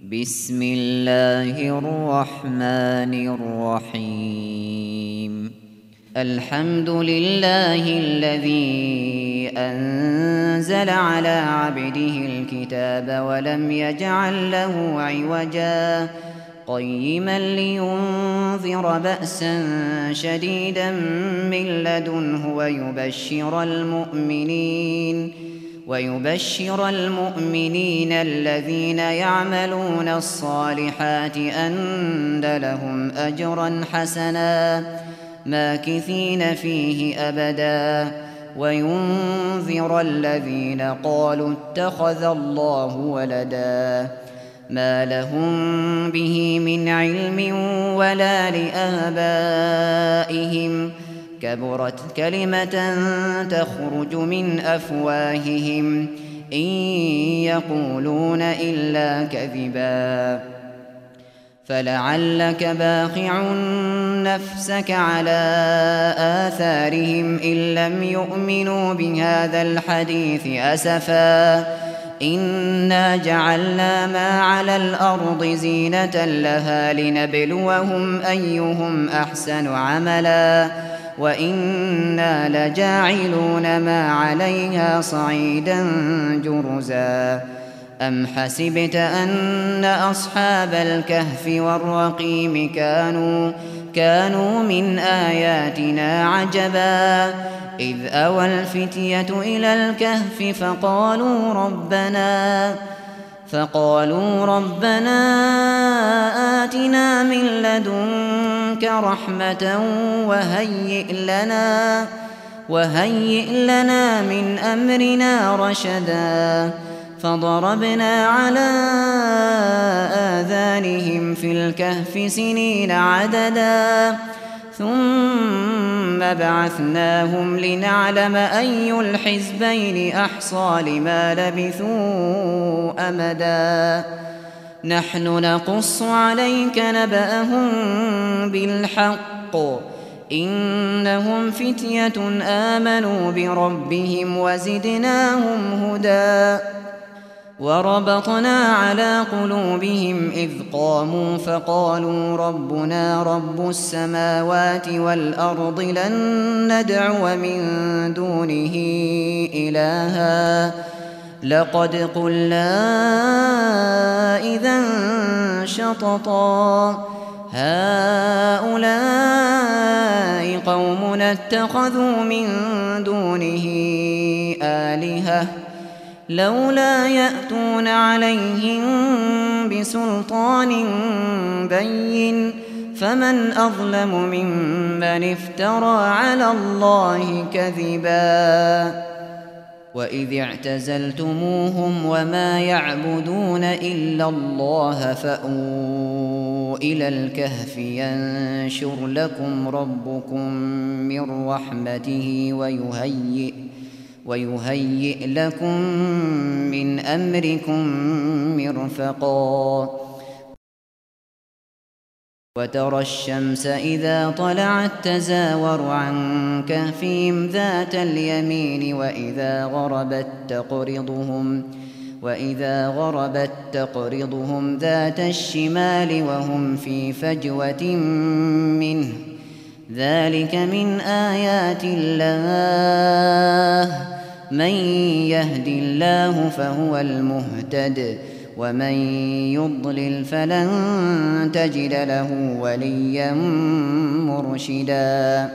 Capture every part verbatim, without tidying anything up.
بسم الله الرحمن الرحيم. الحمد لله الذي أنزل على عبده الكتاب ولم يجعل له عوجا قيما لينذر بأسا شديدا من لدنه ويبشر المؤمنين ويبشر المؤمنين الذين يعملون الصالحات أن لهم أجرا حسنا ماكثين فيه أبدا وينذر الذين قالوا اتخذ الله ولدا ما لهم به من علم ولا لآبائهم كبرت كلمة تخرج من أفواههم إن يقولون إلا كذبا فلعلك باخع نفسك على آثارهم إن لم يؤمنوا بهذا الحديث أسفا إنا جعلنا ما على الأرض زينة لها لنبلوهم أيهم أحسن عملا وإنا لجاعلون ما عليها صعيدا جرزا أم حسبت أن أصحاب الكهف والرقيم كانوا كانوا من آياتنا عجبا إذ أوى الفتية إلى الكهف فقالوا ربنا فقالوا ربنا آتنا من لدنك رحمة وهيئ لنا وهيئ لنا من أمرنا رشدا فضربنا على آذانهم في الكهف سنين عددا ثم بعثناهم لنعلم أي الحزبين أحصى لما لبثوا أمدا نحن نقص عليك نبأهم بالحق إنهم فتية آمنوا بربهم وزدناهم هدى وربطنا على قلوبهم إذ قاموا فقالوا ربنا رب السماوات والأرض لن ندعو من دونه إلها لقد قلنا إذا شططا هؤلاء قومنا اتخذوا من دونه آلهة لولا يأتون عليهم بسلطان بين فمن أظلم ممن افترى على الله كذبا وإذ اعتزلتموهم وما يعبدون إلا الله فأووا إلى الكهف ينشر لكم ربكم من رحمته ويهيئ ويهيئ لكم من أمركم مرفقا وترى الشمس إذا طلعت تزاور عن كهفهم ذات اليمين وإذا غربت تقرضهم وإذا غربت تقرضهم ذات الشمال وهم في فجوة منه ذلك من آيات الله من يهد الله فهو المهتد ومن يضلل فلن تجد له وليا مرشدا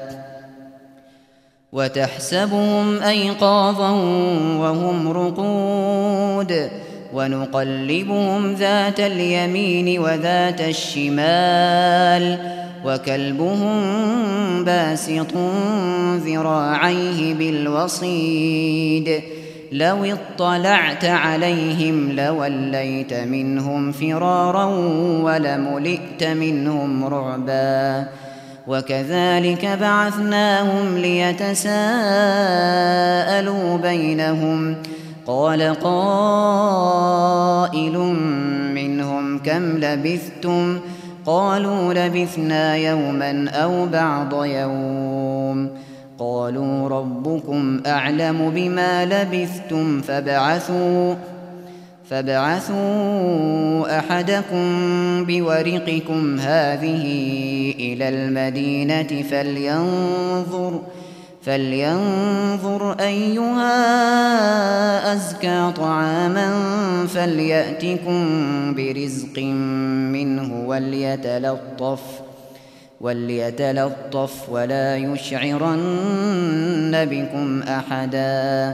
وتحسبهم أيقاظا وهم رقود ونقلبهم ذات اليمين وذات الشمال وكلبهم باسط ذراعيه بالوصيد لو اطلعت عليهم لوليت منهم فرارا ولملئت منهم رعبا وكذلك بعثناهم ليتساءلوا بينهم قال قائل منهم كم لبثتم قالوا لبثنا يوما أو بعض يوم قالوا ربكم أعلم بما لبثتم فابعثوا فابعثوا أحدكم بورقكم هذه إلى المدينة فلينظر فلينظر أيها أزكى طعاما فليأتكم برزق منه وليتلطف وليتلطف ولا يشعرن بكم أحدا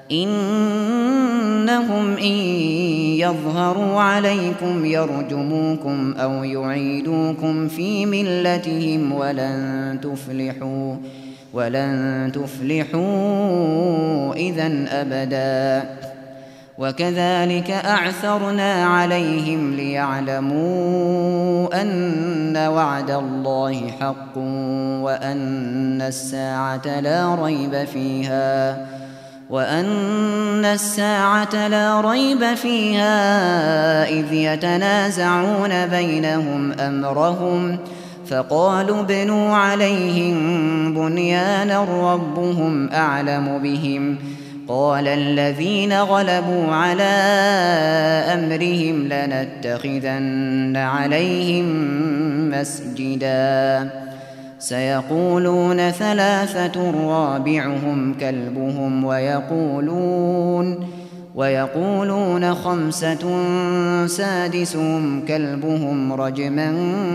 إنهم إن يظهروا عليكم يرجموكم أو يعيدوكم في ملتهم ولن تفلحوا ولن تفلحوا إذن أبدا وكذلك أعثرنا عليهم ليعلموا أن وعد الله حق وأن الساعة لا ريب فيها وأن الساعة لا ريب فيها إذ يتنازعون بينهم أمرهم فقالوا ابنوا عليهم بنيانا ربهم أعلم بهم قال الذين غلبوا على أمرهم لنتخذن عليهم مسجدا سيقولون ثلاثة رابعهم كلبهم ويقولون ويقولون خمسة سادسهم كلبهم رجما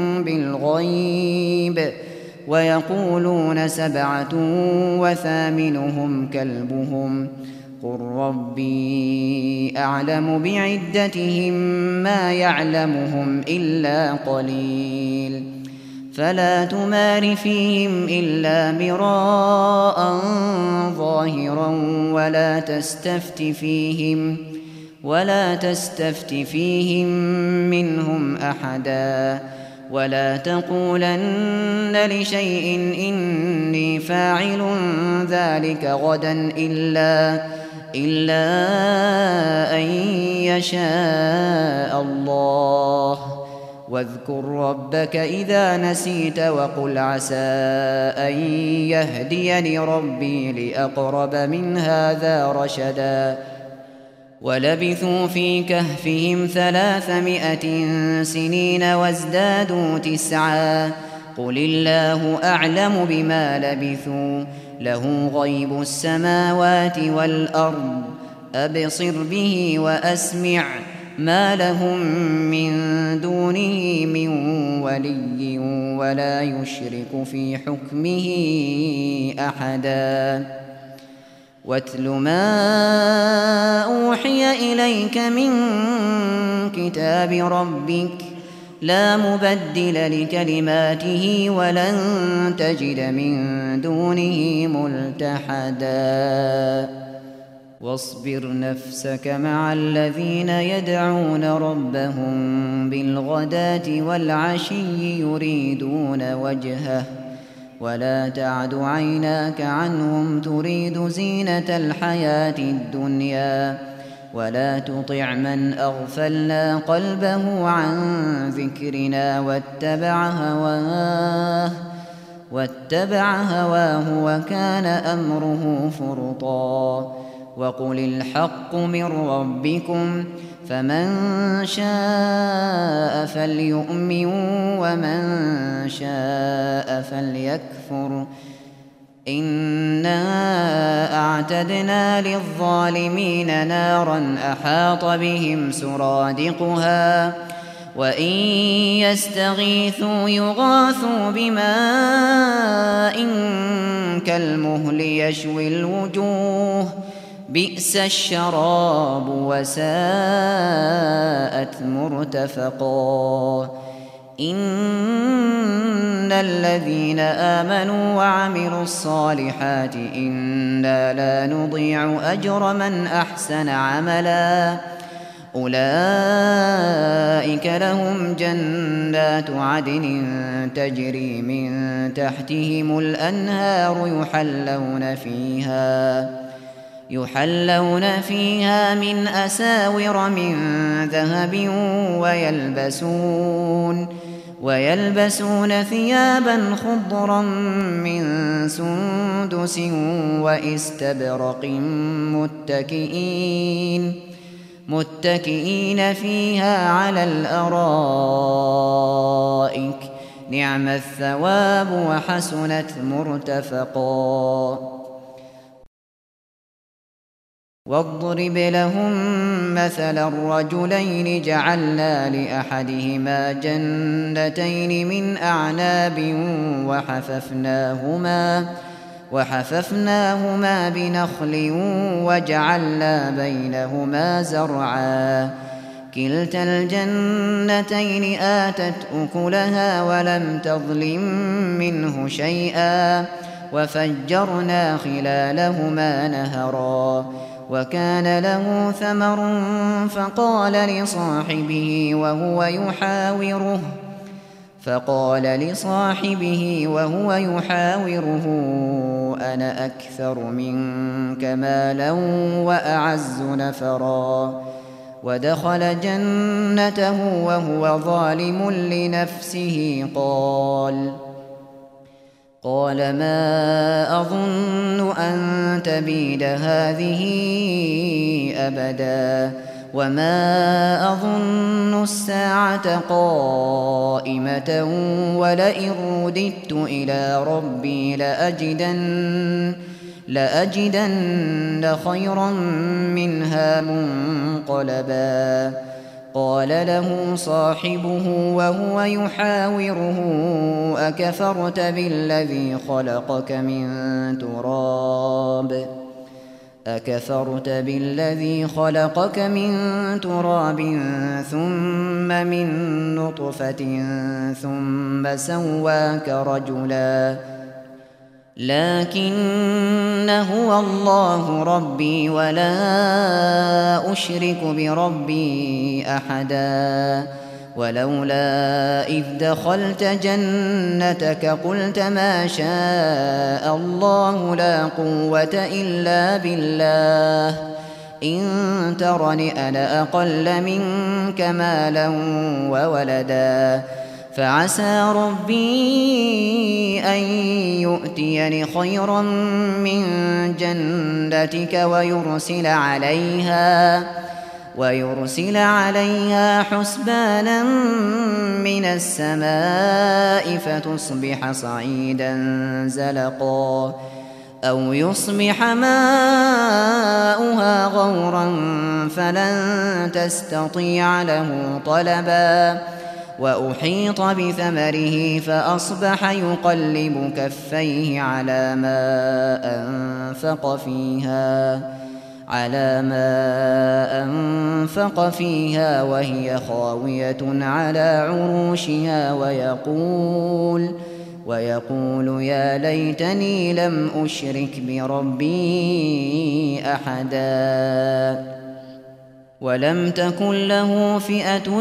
بالغيب ويقولون سبعة وثامنهم كلبهم قل ربي أعلم بعدتهم ما يعلمهم إلا قليل فلا تمار فيهم إلا مراء ظاهرا ولا تستفت فيهم ولا تستفت فيهم منهم أحدا ولا تقولن لشيء إني فاعل ذلك غدا إلا إلا أن يشاء الله واذكر ربك إذا نسيت وقل عسى أن يهديني ربي لأقرب من هذا رشدا ولبثوا في كهفهم ثلاثمائة سنين وازدادوا تسعا قل الله أعلم بما لبثوا له غيب السماوات والأرض أبصر به وأسمع ما لهم من دونه من ولي ولا يشرك في حكمه أحدا واتل ما أوحي إليك من كتاب ربك لا مبدل لكلماته ولن تجد من دونه ملتحدا واصبر نفسك مع الذين يدعون ربهم بالغداة والعشي يريدون وجهه ولا تعد عيناك عنهم تريد زينة الحياة الدنيا ولا تطع من أغفلنا قلبه عن ذكرنا واتبع هواه واتبع هواه وكان أمره فرطا وقل الحق من ربكم فمن شاء فليؤمن ومن شاء فليكفر إنا أعتدنا للظالمين نارا أحاط بهم سرادقها وإن يستغيثوا يغاثوا بماء كالمهل يشوي الوجوه بئس الشراب وساءت مرتفقا إن الذين آمنوا وعملوا الصالحات إنا لا نضيع أجر من أحسن عملا أولئك لهم جنات عدن تجري من تحتهم الأنهار يحلون فيها يحلون فيها من أساور من ذهب ويلبسون ويلبسون ثيابا خضرا من سندس واستبرق متكئين متكئين فيها على الأرائك نعم الثواب وحسنت مرتفقا واضرب لهم مثلا الرجلين جعلنا لأحدهما جنتين من أعناب وحففناهما وحففناهما بنخل وجعلنا بينهما زرعا كلتا الجنتين آتت أكلها ولم تظلم منه شيئا وفجرنا خلالهما نهرا وكان له ثمر فقال لصاحبه وهو يحاوره فقال لصاحبه وهو يحاوره أنا أكثر منك مالا وأعز نفرا ودخل جنته وهو ظالم لنفسه قال قال ما أظن أن تبيد هذه أبدا وما أظن الساعة قائمة ولئن رددت إلى ربي لأجدن, لأجدن خيرا منها منقلبا قال له صاحبه وهو يحاوره أكفرت بالذي خلقك من تراب أكفرت بالذي خلقك من تراب ثم من نطفة ثم سواك رجلا لكن هو الله ربي ولا أشرك بربي أحدا ولولا إذ دخلت جنتك قلت ما شاء الله لا قوة إلا بالله إن ترني أنا أقل منك مالا وولدا فعسى ربي أن يؤتيني خيرا من جنتك ويرسل عليها ويرسل عليها حسبانا من السماء فتصبح صعيدا زلقا أو يصبح ماؤها غورا فلن تستطيع له طلبا وأحيط بثمره فأصبح يقلب كفيه على ما أنفق فيها على ما أنفق فيها وهي خاوية على عروشها ويقول ويقول يا ليتني لم أشرك بربي أحدا ولم تكن له فئة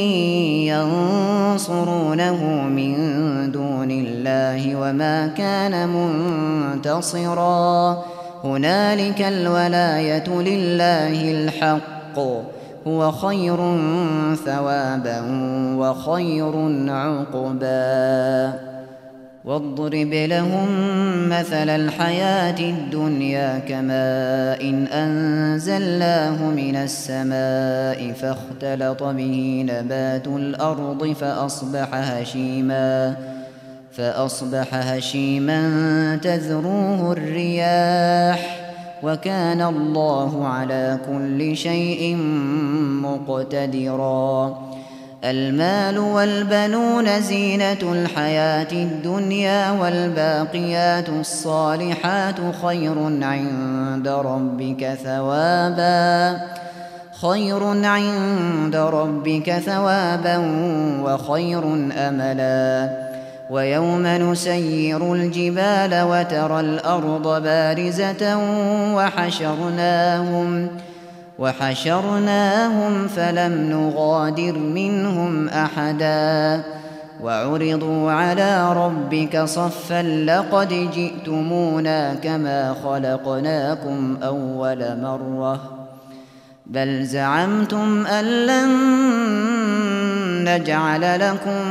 ينصرونه من دون الله وما كان منتصرا هنالك الولاية لله الحق هو خير ثوابا وخير عقبا واضرب لهم مثل الحياة الدنيا كماء إن أنزلناه من السماء فاختلط به نبات الأرض فأصبح هشيما فأصبح هشيما تذروه الرياح وكان الله على كل شيء مقتدرا المال والبنون زينة الحياة الدنيا والباقيات الصالحات خير عند ربك ثوابا خير عند ربك ثوابا وخير أملا ويوم نسير الجبال وترى الأرض بارزة وحشرناهم وحشرناهم فلم نغادر منهم أحدا وعرضوا على ربك صفا لقد جئتمونا كما خلقناكم أول مرة بل زعمتم أن لن نجعل لكم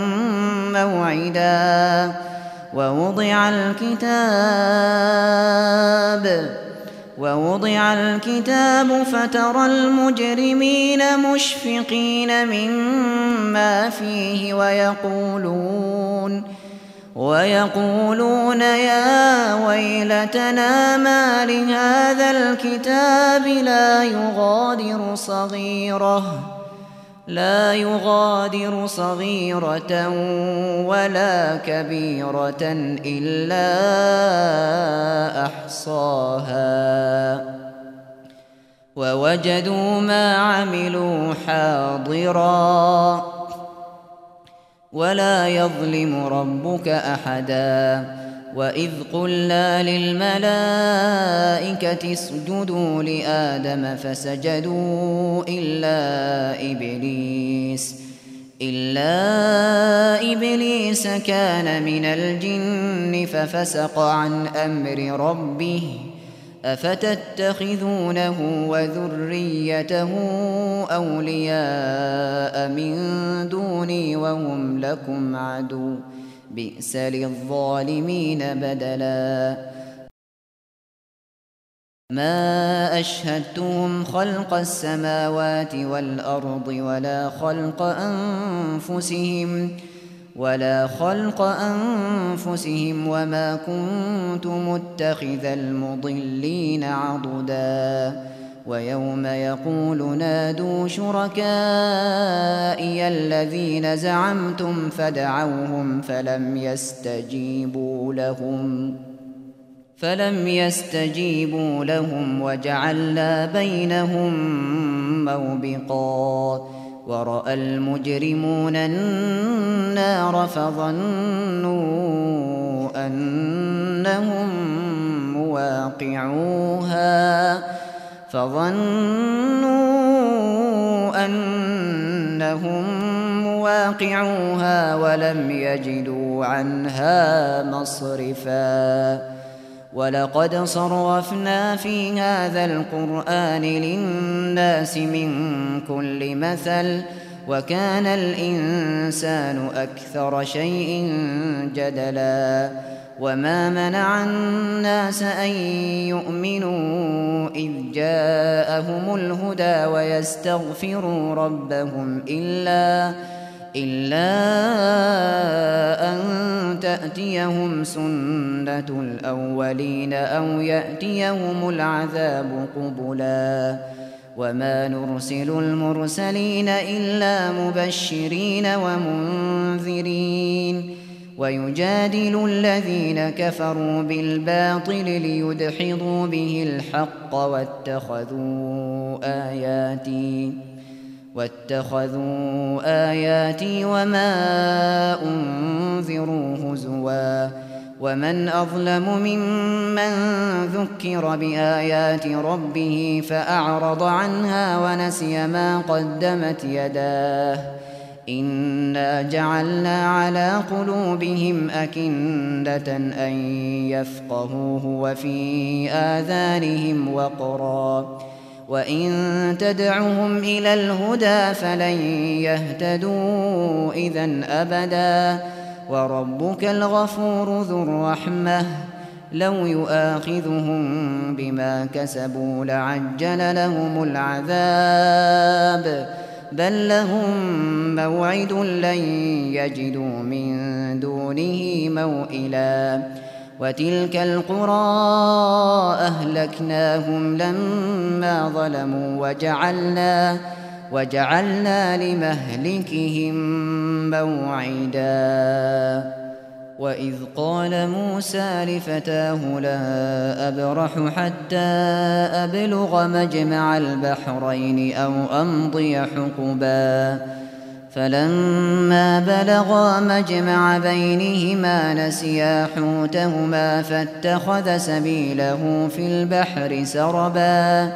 موعدا ووضع الكتاب ووضع الكتاب فترى المجرمين مشفقين مما فيه ويقولون ويقولون يا ويلتنا ما لهذا الكتاب لا يغادر صغيرة لا يغادر صغيرة ولا كبيرة إلا أحصاها ووجدوا ما عملوا حاضرا ولا يظلم ربك أحدا وإذ قلنا للملائكة اسجدوا لآدم فسجدوا إلا إبليس إلا إبليس كان من الجن ففسق عن أمر ربه أفتتخذونه وذريته أولياء من دوني وهم لكم عدو بئس للظالمين بدلا ما أشهدتهم خلق السماوات والأرض ولا خلق أنفسهم ولا خلق أنفسهم وما كنت متخذ المضلين عضدا ويوم يقول نادوا شركائي الذين زعمتم فدعوهم فلم يستجيبوا لهم فلم يستجيبوا لهم وجعلنا بينهم موبقا ورأى المجرمون النار فظنوا أنهم مواقعوها فظنوا أنهم مواقعوها ولم يجدوا عنها مصرفا ولقد صرفنا في هذا القرآن للناس من كل مثل وكان الإنسان أكثر شيء جدلا وما منع الناس أن يؤمنوا إذ جاءهم الهدى ويستغفروا ربهم إلا إلا أن تأتيهم سنة الأولين أو يأتيهم العذاب قبلا وما نرسل المرسلين إلا مبشرين ومنذرين ويجادل الذين كفروا بالباطل ليدحضوا به الحق واتخذوا آياتي واتخذوا آياتي وما أنذروا هزوا ومن أظلم ممن ذكر بآيات ربه فأعرض عنها ونسي ما قدمت يداه إنا جعلنا على قلوبهم أكنة أن يفقهوه وفي آذانهم وقرا وإن تدعهم إلى الهدى فلن يهتدوا إذن أبدا وربك الغفور ذو الرحمة لو يؤاخذهم بما كسبوا لعجل لهم العذاب بل لهم موعد لن يجدوا من دونه موئلا وتلك القرى أهلكناهم لما ظلموا وجعلنا وجعلنا لمهلكهم موعدا وإذ قال موسى لفتاه لا أبرح حتى أبلغ مجمع البحرين أو أمضي حقبا فلما بلغا مجمع بينهما نسيا حوتهما فاتخذ سبيله في البحر سربا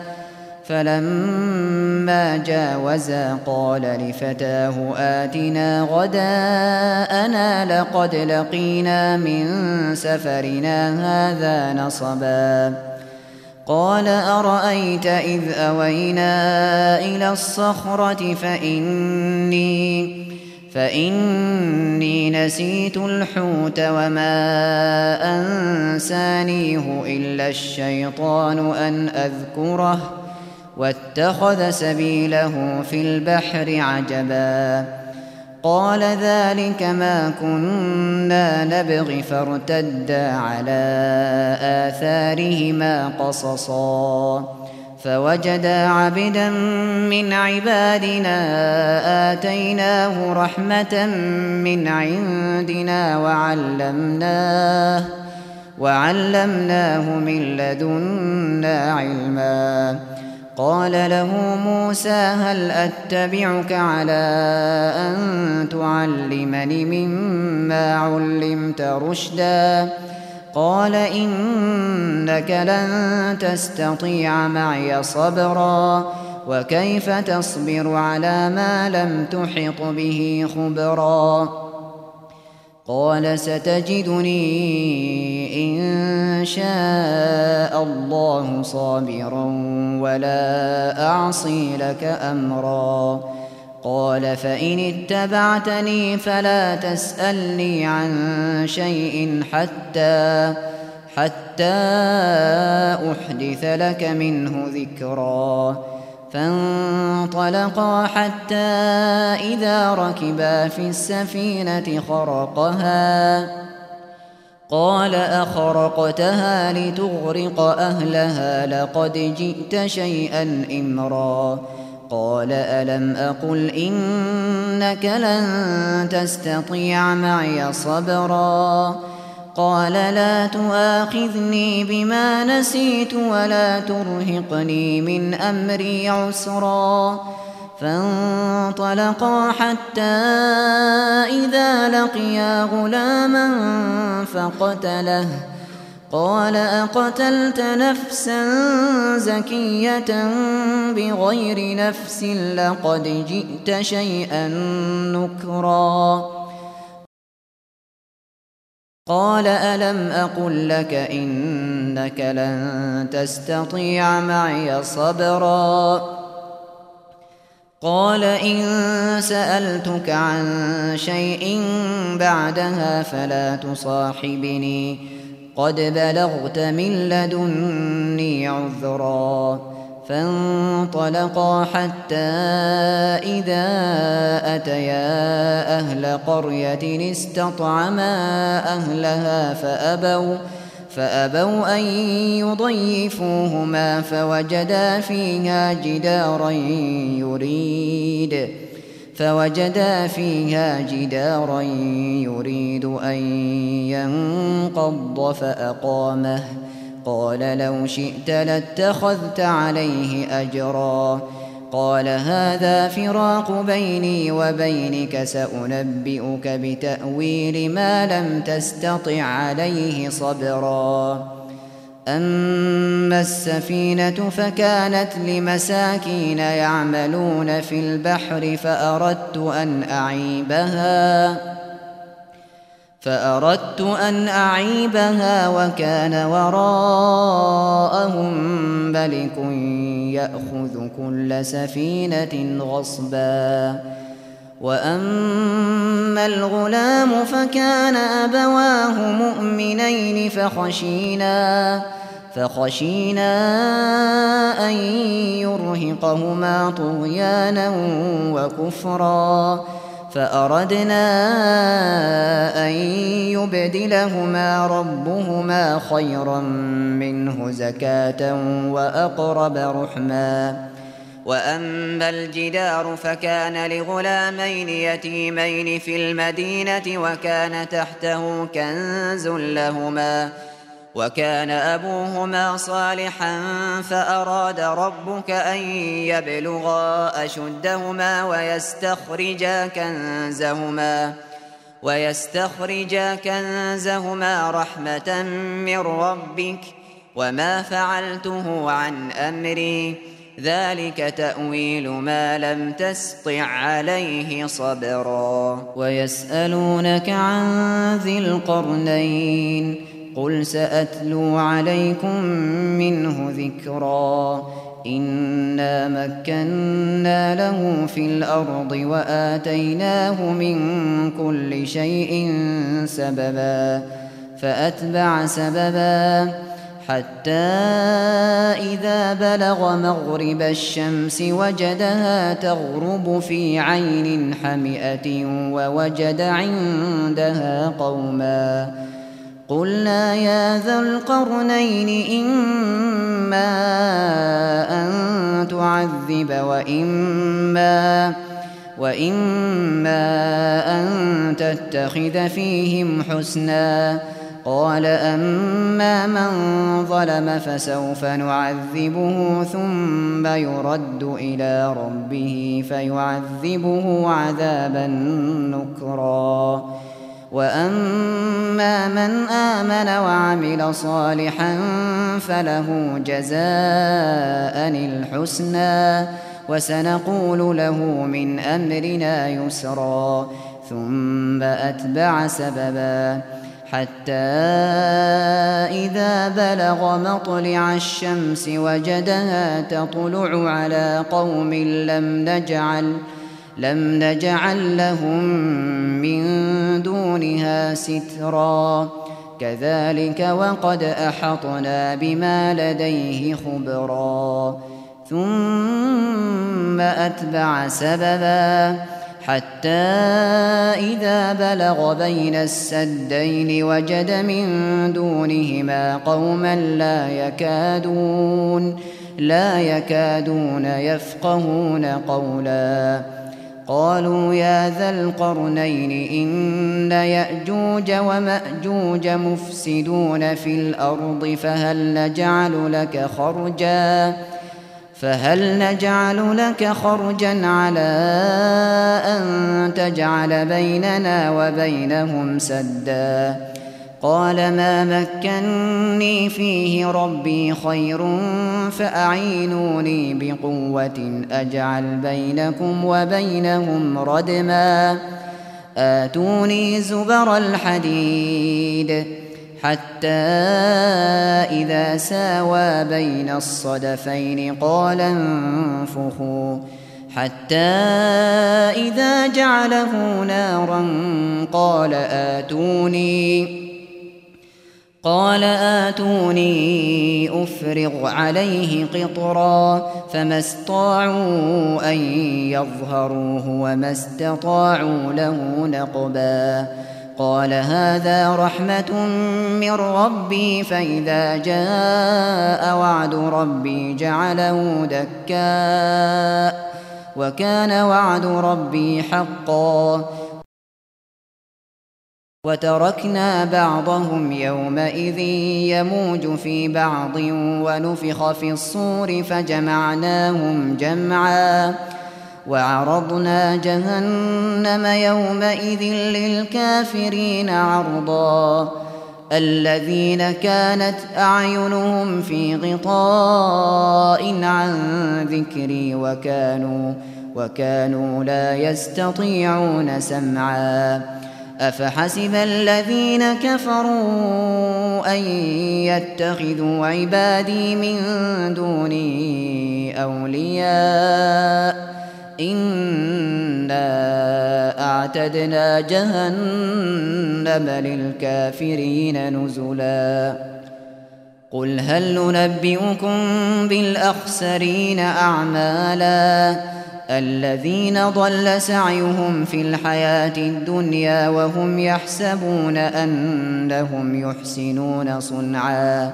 فلما جاوزا قال لفتاه آتنا غداءنا لقد لقينا من سفرنا هذا نصبا قال أرأيت إذ أوينا إلى الصخرة فإني, فإني نسيت الحوت وما أنسانيه إلا الشيطان أن أذكره واتخذ سبيله في البحر عجبا قال ذلك ما كنا نبغي فارتدا على آثارهما قصصا فوجدا عبدا من عبادنا آتيناه رحمة من عندنا وعلمناه وعلمناه من لدنا علما قال له موسى هل أتبعك على أن تعلمني مما علمت رشدا قال إنك لن تستطيع معي صبرا وكيف تصبر على ما لم تحط به خبرا قال ستجدني إن شاء الله صابرا ولا أعصي لك أمرا قال فإن اتبعتني فلا تسألني عن شيء حتى حتى أحدث لك منه ذكرا فانطلقا حتى إذا ركبا في السفينة خرقها قال أخرقتها لتغرق أهلها لقد جئت شيئا إمرا قال ألم أقل إنك لن تستطيع معي صبرا قال لا تؤاخذني بما نسيت ولا ترهقني من أمري عسرا فانطلقا حتى إذا لقيا غلاما فقتله قال أقتلت نفسا زكية بغير نفس لقد جئت شيئا نكرا قال ألم أقل لك إنك لن تستطيع معي صبرا قال إن سألتك عن شيء بعدها فلا تصاحبني قد بلغت من لدني عذرا فانطلقا حتى إذا أتيا أهل قرية استطعما أهلها فأبوا فأبوا أن يضيفوهما فوجدا فيها جدارا يريد فوجدا فيها جدارا يريد أن ينقض فأقامه قال لو شئت لاتخذت عليه أجرا قال هذا فراق بيني وبينك سأنبئك بتأويل ما لم تستطع عليه صبرا أما السفينة فكانت لمساكين يعملون في البحر فأردت أن أعيبها فأردت أن أعيبها وكان وراءهم ملك يأخذ كل سفينة غصبا وأما الغلام فكان أبواه مؤمنين فخشينا فخشينا أن يرهقهما طغيانا وكفرا فأردنا أن يبدلهما ربهما خيرا منه زكاة وأقرب رحما وأما الجدار فكان لغلامين يتيمين في المدينة وكان تحته كنز لهما وكان أبوهما صالحا فأراد ربك أن يبلغا أشدهما ويستخرجا كنزهما ويستخرجا كنزهما رحمة من ربك وما فعلته عن أمري ذلك تأويل ما لم تسطع عليه صبرا ويسألونك عن ذي القرنين قل سأتلو عليكم منه ذكرا إنا مكنا له في الأرض وآتيناه من كل شيء سببا فأتبع سببا حتى إذا بلغ مغرب الشمس وجدها تغرب في عين حمئة ووجد عندها قوما قلنا يا ذا القرنين إما أن تعذب وإما, وإما أن تتخذ فيهم حسنا قال أما من ظلم فسوف نعذبه ثم يرد إلى ربه فيعذبه عذابا نكرا وأما من آمن وعمل صالحا فله جزاء الحسنى وسنقول له من أمرنا يسرا ثم أتبع سببا حتى إذا بلغ مطلع الشمس وجدها تطلع على قوم لم نجعل لم نجعل لهم من دونها سترا كذلك وقد أحطنا بما لديه خبرا ثم أتبع سببا حتى إذا بلغ بين السدين وجد من دونهما قوما لا يكادون لا يكادون يفقهون قولا قالوا يا ذا القرنين إن يأجوج ومأجوج مفسدون في الأرض فهل نجعل لك خرجا فهل نجعل لك خرجا على أن تجعل بيننا وبينهم سدا قال ما مكني فيه ربي خير فأعينوني بقوة أجعل بينكم وبينهم ردما آتوني زبر الحديد حتى إذا ساوى بين الصدفين قال انفخوا حتى إذا جعله نارا قال آتوني قال آتوني أفرغ عليه قطرا فما استطاعوا أن يظهروه وما استطاعوا له نقبا قال هذا رحمة من ربي فإذا جاء وعد ربي جعله دكاء وكان وعد ربي حقا وتركنا بعضهم يومئذ يموج في بعض ونفخ في الصور فجمعناهم جمعا وعرضنا جهنم يومئذ للكافرين عرضا الذين كانت أعينهم في غطاء عن ذكري وكانوا, وكانوا لا يستطيعون سمعا أفحسب الذين كفروا أن يتخذوا عبادي من دوني أولياء إنا أعتدنا جهنم للكافرين نزلا قل هل ننبئكم بالأخسرين أعمالا الذين ضل سعيهم في الحياة الدنيا وهم يحسبون أنهم يحسنون صنعا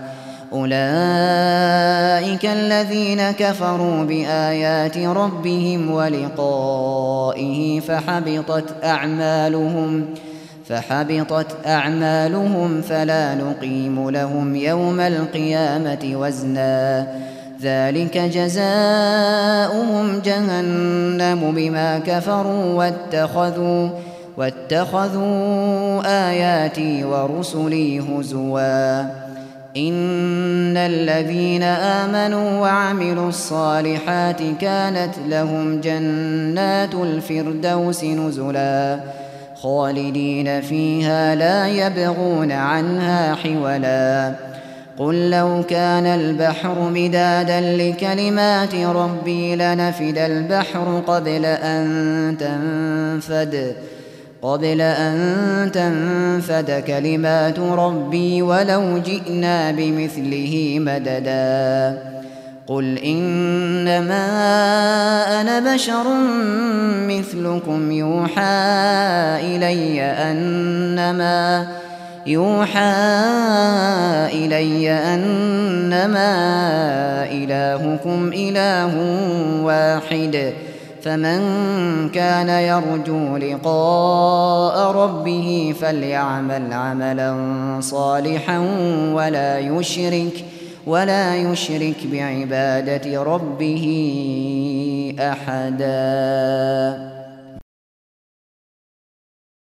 أولئك الذين كفروا بآيات ربهم ولقائه فحبطت أعمالهم فحبطت أعمالهم فلا نقيم لهم يوم القيامة وزنا ذلك جزاؤهم جهنم بما كفروا واتخذوا, واتخذوا آياتي ورسلي هزوا إن الذين آمنوا وعملوا الصالحات كانت لهم جنات الفردوس نزلا خالدين فيها لا يبغون عنها حولا قل لو كان البحر مدادا لكلمات ربي لنفد البحر قبل أن تنفد قبل أن تنفد كلمات ربي ولو جئنا بمثله مددا قل إنما أنا بشر مثلكم يوحى إلي أنما يوحى إلي أنما إلهكم إله واحد فمن كان يرجو لقاء ربه فليعمل عملا صالحا ولا يشرك ولا يشرك بعبادة ربه أحدا.